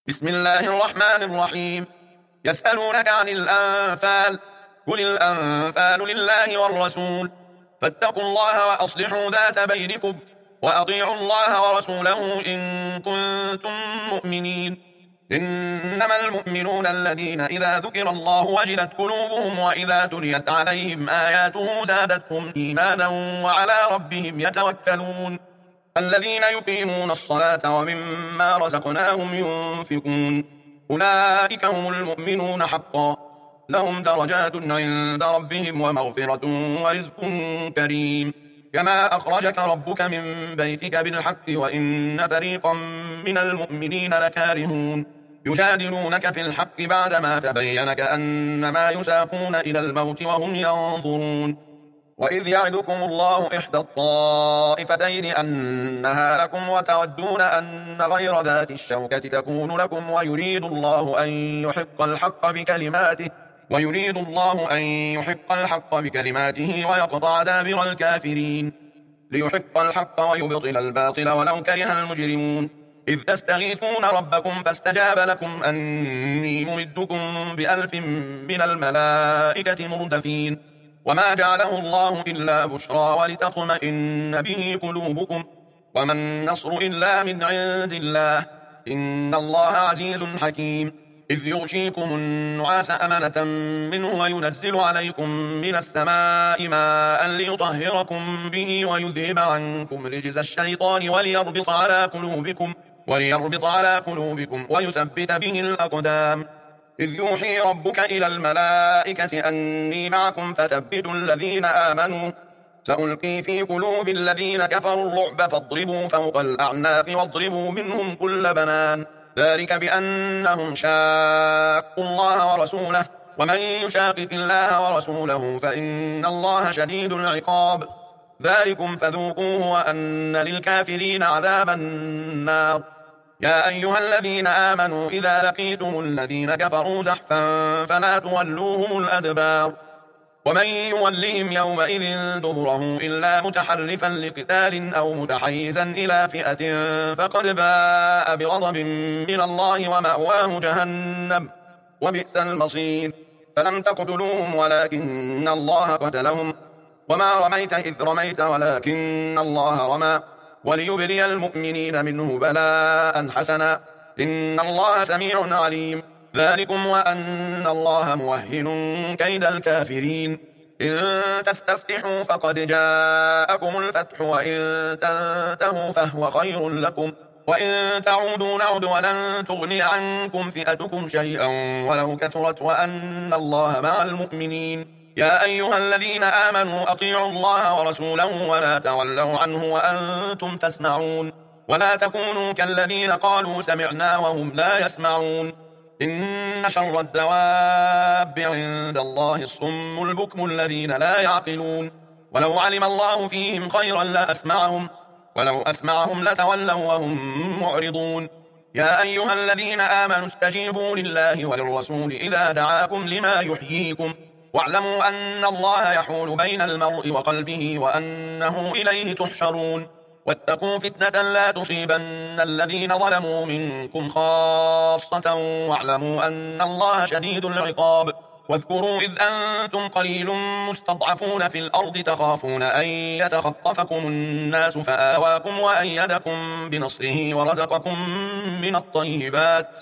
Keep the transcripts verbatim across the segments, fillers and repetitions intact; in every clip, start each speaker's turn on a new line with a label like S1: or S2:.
S1: بسم الله الرحمن الرحيم. يسألونك عن الأنفال، قل الأنفال لله والرسول، فاتقوا الله وأصلحوا ذات بينكم، وأطيعوا الله ورسوله إن كنتم مؤمنين. إنما المؤمنون الذين إذا ذكر الله وجلت قلوبهم وإذا تليت عليهم آياته زادتهم إيمانا وعلى ربهم يتوكلون. الذين يقيمون الصلاة ومما رزقناهم ينفقون، أولئك هم المؤمنون حقا، لهم درجات عند ربهم ومغفرة ورزق كريم. كما أخرجك ربك من بيتك بالحق وإن فريقا من المؤمنين لكارهون، يجادلونك في الحق بعدما تبين كأنما يساقون إلى الموت وهم ينظرون. وإذ يعدكم الله إحدى الطائفتين أنها لكم وتودون أن غير ذات الشوكة تكون لكم، ويريد الله أن يحق الحق بكلماته ويريد الله أن يحق الحق بكلماته ويقطع دابر الكافرين، ليحق الحق ويبطل الباطل ولو كره المجرمون. إذ تستغيثون ربكم فاستجاب لكم أني ممدكم بألف من الملائكة مردفين. وما جعله الله إلا بشرى ولتطمئن به قلوبكم، وما النصر إلا من عند الله، إن الله عزيز حكيم. إذ يغشيكم النعاس أمنة منه وينزل عليكم من السماء ماء ليطهركم به ويذهب عنكم رجز الشيطان وليربط على قلوبكم وليربط على قلوبكم ويثبت به الأقدام. إذ يوحي ربك إلى الملائكة أني معكم فثبتوا الذين آمنوا، سألقي في قلوب الذين كفروا الرعب فاضربوا فوق الأعناق واضربوا منهم كل بنان، ذلك بأنهم شاقوا الله ورسوله، ومن يشاقق الله ورسوله فإن الله شديد العقاب. ذلكم فذوقوه وأن للكافرين عذاب النار. يا أيها الذين آمنوا إذا لقيتم الذين كفروا زحفا فلا تولوهم الأدبار، ومن يولهم يومئذ دبره إلا متحرفا لقتال أو متحيزا إلى فئة فقد باء بغضب من الله ومأواه جهنم وبئس المصير. فلم تقتلوهم ولكن الله قتلهم، وما رميت إذ رميت ولكن الله رمى، وليبلي المؤمنين منه بلاء حسنا، إن الله سميع عليم. ذلكم وأن الله موهن كيد الكافرين. إن تستفتحوا فقد جاءكم الفتح وإن تنتهوا فهو خير لكم، وإن تعودوا نعد ولن تغني عنكم فئتكم شيئا ولو كثرت وأن الله مع المؤمنين. يا أيها الذين آمنوا أطيعوا الله ورسوله ولا تولوا عنه وأنتم تسمعون، ولا تكونوا كالذين قالوا سمعنا وهم لا يسمعون. إن شر الدواب عند الله الصم البكم الذين لا يعقلون، ولو علم الله فيهم خيرا لأسمعهم ولو أسمعهم لتولوا وهم معرضون. يا أيها الذين آمنوا استجيبوا لله وللرسول إذا دعاكم لما يحييكم، واعلموا أن الله يحول بين المرء وقلبه وأنه إليه تحشرون. واتقوا فتنة لا تصيبن الذين ظلموا منكم خاصة واعلموا أن الله شديد العقاب. واذكروا إذ أنتم قليل مستضعفون في الأرض تخافون أن يتخطفكم الناس فآواكم وأيدكم بنصره ورزقكم من الطيبات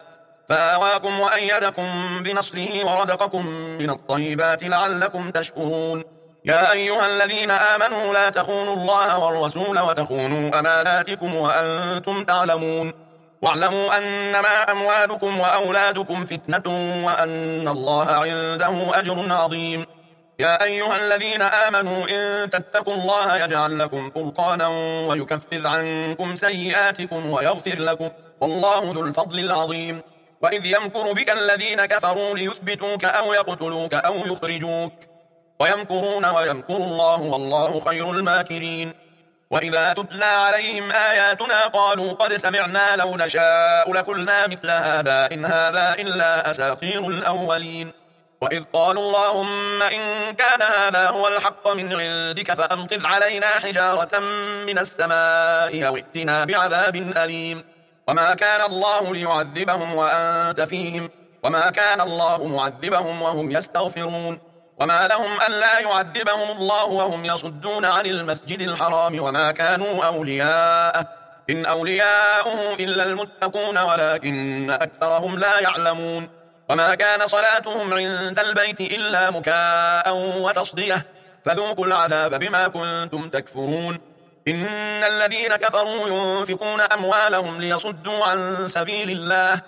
S1: فآواكم وأيدكم بنصره ورزقكم من الطيبات لعلكم تشكرون. يا أيها الذين آمنوا لا تخونوا الله والرسول وتخونوا أماناتكم وأنتم تعلمون، واعلموا أنما أموالكم وأولادكم فتنة وأن الله عنده أجر عظيم. يا أيها الذين آمنوا إن تتقوا الله يجعل لكم فرقانا ويكفر عنكم سيئاتكم ويغفر لكم، والله ذو الفضل العظيم. وإذ يمكر بك الذين كفروا ليثبتوك أو يقتلوك أو يخرجوك، ويمكرون ويمكر الله والله خير الماكرين. وإذا تتلى عليهم آياتنا قالوا قد سمعنا لو نشاء لقلنا مثل هذا إن هذا إلا أساطير الأولين. وإذ قالوا اللهم إن كان هذا هو الحق من عندك فأمطر علينا حجارة من السماء أو ائتنا بعذاب أليم. وما كان الله ليعذبهم وأنت فيهم وما كان الله معذبهم وهم يستغفرون وما لهم ألا يعذبهم الله وهم يصدون عن المسجد الحرام وما كانوا أولياءه إن أولياؤه إلا المتقون ولكن أكثرهم لا يعلمون وما كان صلاتهم عند البيت إلا مكاء وتصدية فذوقوا العذاب بما كنتم تكفرون إن الذين كفروا ينفقون أموالهم ليصدوا عن سبيل الله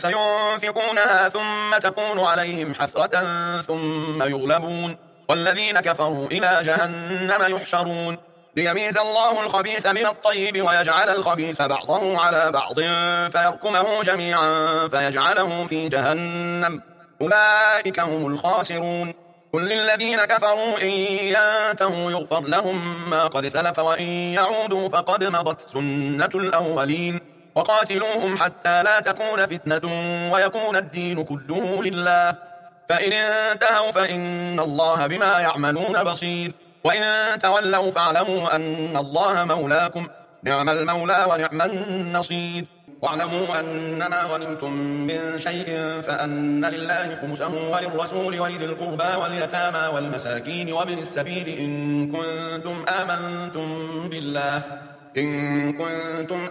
S1: فسينفقونها ثم تكون عليهم حسرة ثم يغلبون والذين كفروا إلى جهنم يحشرون ليميز الله الخبيث من الطيب ويجعل الخبيث بعضه على بعض فيركمه جميعا فيجعله في جهنم أولئك هم الخاسرون قل للذين كفروا إن ينتهوا يغفر لهم ما قد سلف وإن يعودوا فقد مضت سنة الأولين وقاتلوهم حتى لا تكون فتنة ويكون الدين كله لله فإن انتهوا فإن الله بما يعملون بصير وإن تولوا فاعلموا أن الله مولاكم نعم المولى ونعم النصير واعلموا أنما غنمتم من شيء فأن لله خمسه وللرسول ولذي القربى واليتامى والمساكين وابن السبيل إن كنتم آمنتم بالله إن كنتم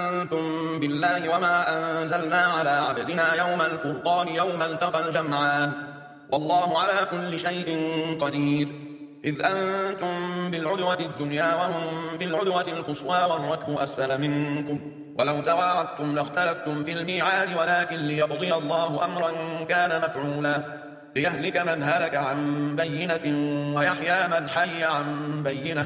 S1: آمنتم بالله وما أنزلنا على عبدنا يوم الفرقان يوم التقى الجمعان والله على كل شيء قدير إذ أنتم بالعدوة الدنيا وهم بالعدوة القصوى والركب أسفل منكم ولو تواعدتم لاختلفتم في الميعاد ولكن ليقضي الله أمرا كان مفعولا ليهلك من هلك عن بينة ويحيى من حي عن بينة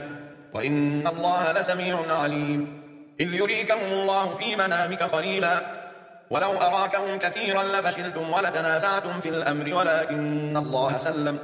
S1: وإن الله لسميع عليم إذ يريكهم الله في منامك قليلا ولو أراكهم كثيرا لفشلتم ولتنازعتم في الأمر ولكن الله سلم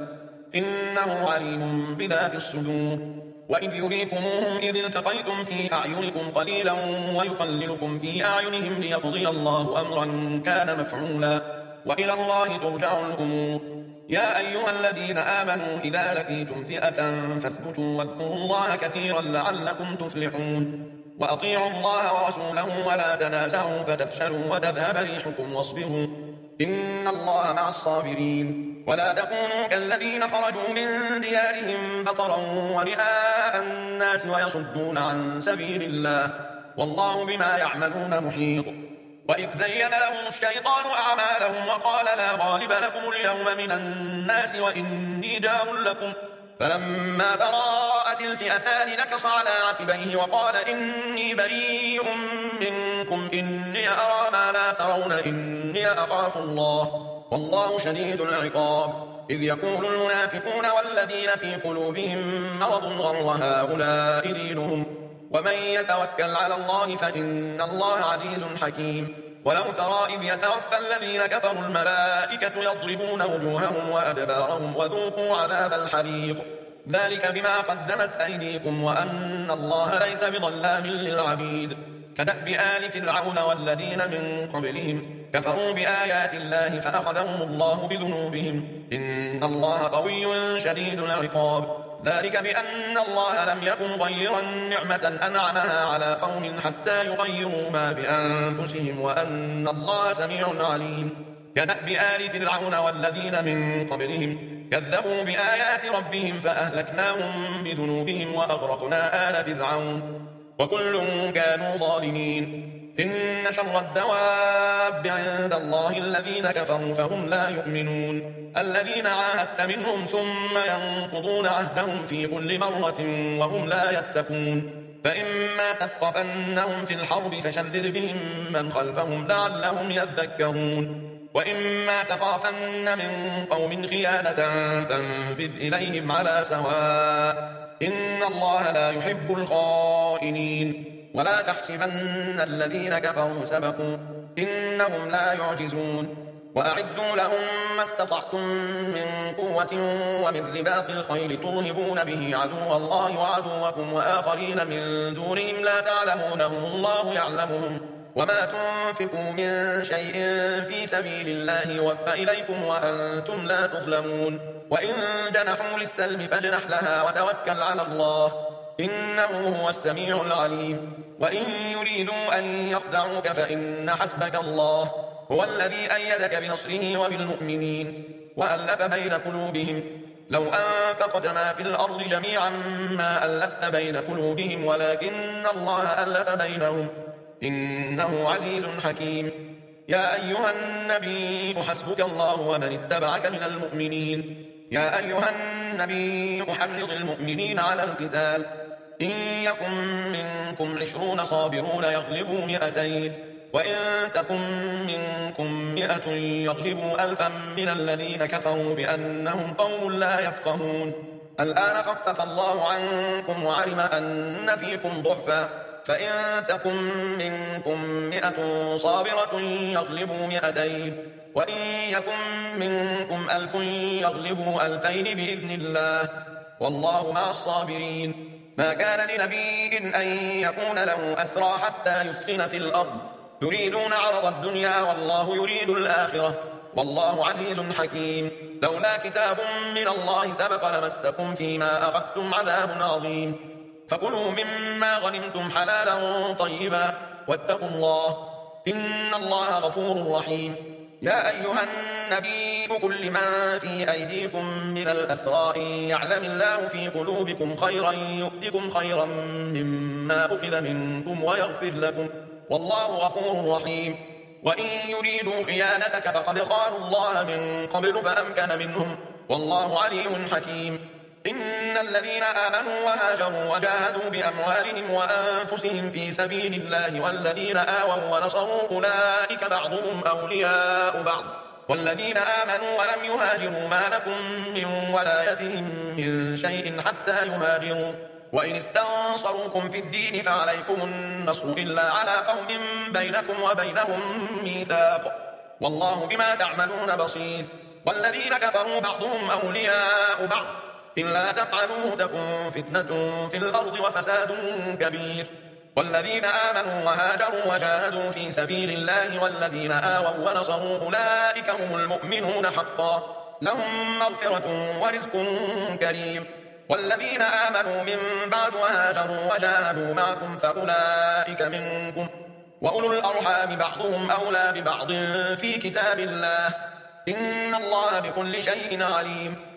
S1: إنه عليم بذات الصدور وإذ يريكموهم إذ التقيتم في أعينكم قليلا ويقللكم في أعينهم ليقضي الله أمرا كان مفعولا وإلى الله ترجع الأمور يا أيها الذين آمنوا إذا لقيتم فئة فاثبتوا واذكروا الله كثيرا لعلكم تفلحون وأطيعوا الله ورسوله ولا تنازعوا فتفشلوا وتذهب ريحكم واصبروا إن الله مع الصابرين ولا تكونوا كالذين خرجوا من ديارهم بطرا ورئاء الناس ويصدون عن سبيل الله والله بما يعملون محيط وإذ زين لهم الشيطان أعمالهم وقال لا غالب لكم اليوم من الناس وإني جار لكم فلما تراءت الفئتان نكص على عقبيه وقال إني بريء منكم إني أرى ما لا ترون إني أخاف الله والله شديد العقاب إذ يقول المنافقون والذين في قلوبهم مرض غر هؤلاء دينهم ومن يتوكل على الله فإن الله عزيز حكيم ولو ترى إذ يتوفى الذين كفروا الملائكة يضربون وجوههم وأدبارهم وذوقوا عذاب الحريق ذلك بما قدمت أيديكم وأن الله ليس بظلام للعبيد كدأب آل فرعون والذين من قبلهم كفروا بآيات الله فأخذهم الله بذنوبهم إن الله قوي شديد العقاب ذلك بأن الله لم يكن غيرا نعمة أنعمها على قوم حتى يغيروا ما بأنفسهم وأن الله سميع عليم كدأب آل فرعون والذين من قبلهم كذبوا بآيات ربهم فأهلكناهم بذنوبهم وأغرقنا آل فرعون وكل كانوا ظالمين إن شر الدواب عند الله الذين كفروا فهم لا يؤمنون الذين عاهدت منهم ثم ينقضون عهدهم في كل مرة وهم لا يتقون فإما تثقفنهم في الحرب فشرد بهم من خلفهم لعلهم يذكرون وإما تخافن من قوم خيانة فانبذ إليهم على سواء إن الله لا يحب الخائنين ولا تحسبن الذين كفروا سبقوا إنهم لا يعجزون وأعدوا لهم ما استطعتم من قوة ومن رباط الخيل ترهبون به عدو الله وعدوكم وآخرين من دونهم لا تعلمونهم الله يعلمهم وما تنفقوا من شيء في سبيل الله يوفى إليكم وأنتم لا تظلمون وإن جنحوا للسلم فاجنح لها وتوكل على الله إنه هو السميع العليم. وإن يريدوا أن يخدعوك فإن حسبك الله هو الذي أيدك بنصره وبالمؤمنين وألف بين قلوبهم. لو أنفقت ما في الأرض جميعا ما ألفت بين قلوبهم ولكن الله ألف بينهم إنه عزيز حكيم. يا أيها النبي حسبك الله ومن اتبعك من المؤمنين. يا أيها النبي حرض المؤمنين على القتال إن يكن منكم عشرون صابرون يغلبوا مئتين وإن تكن منكم مئة يغلبوا ألفا من الذين كفروا بأنهم قوم لا يفقهون. الآن خفف الله عنكم وعلم أن فيكم ضعفا فإن تكن منكم مئة صابرة يغلبوا مئتين وإن يكن منكم ألف يغلبوا ألفين بإذن الله والله مع الصابرين. ما كان لنبي أن يكون له أسرى حتى يثخن في الأرض يريدون عرض الدنيا والله يريد الآخرة والله عزيز حكيم. لولا كتاب من الله سبق لمسكم فيما أخذتم عذاب عظيم. فكلوا مما غنمتم حلالا طيبا واتقوا الله إن الله غفور رحيم. يا أيها النبي كل من في أيديكم من الأسرى يعلم الله في قلوبكم خيرا يؤتكم خيرا مما أخذ منكم ويغفر لكم والله غفور رحيم. وإن يريدوا خيانتك فقد خانوا الله من قبل فأمكن منهم والله عليم حكيم. إن الذين آمنوا وهاجروا وجاهدوا بأموالهم وأنفسهم في سبيل الله والذين آووا ونصروا أولئك بعضهم أولياء بعض والذين آمنوا ولم يهاجروا ما لكم من ولايتهم من شيء حتى يهاجروا وإن استنصروكم في الدين فعليكم النصر إلا على قوم بينكم وبينهم ميثاق والله بما تعملون بصير. والذين كفروا بعضهم أولياء بعض إلا تفعلوه تكن فتنة في الأرض وفساد كبير. والذين آمنوا وهاجروا وجاهدوا في سبيل الله والذين آووا ونصروا أولئك هم المؤمنون حقا لهم مغفرة ورزق كريم. والذين آمنوا من بعد وهاجروا وجاهدوا معكم فأولئك منكم وأولو الأرحام بعضهم أولى ببعض في كتاب الله إن الله بكل شيء عليم.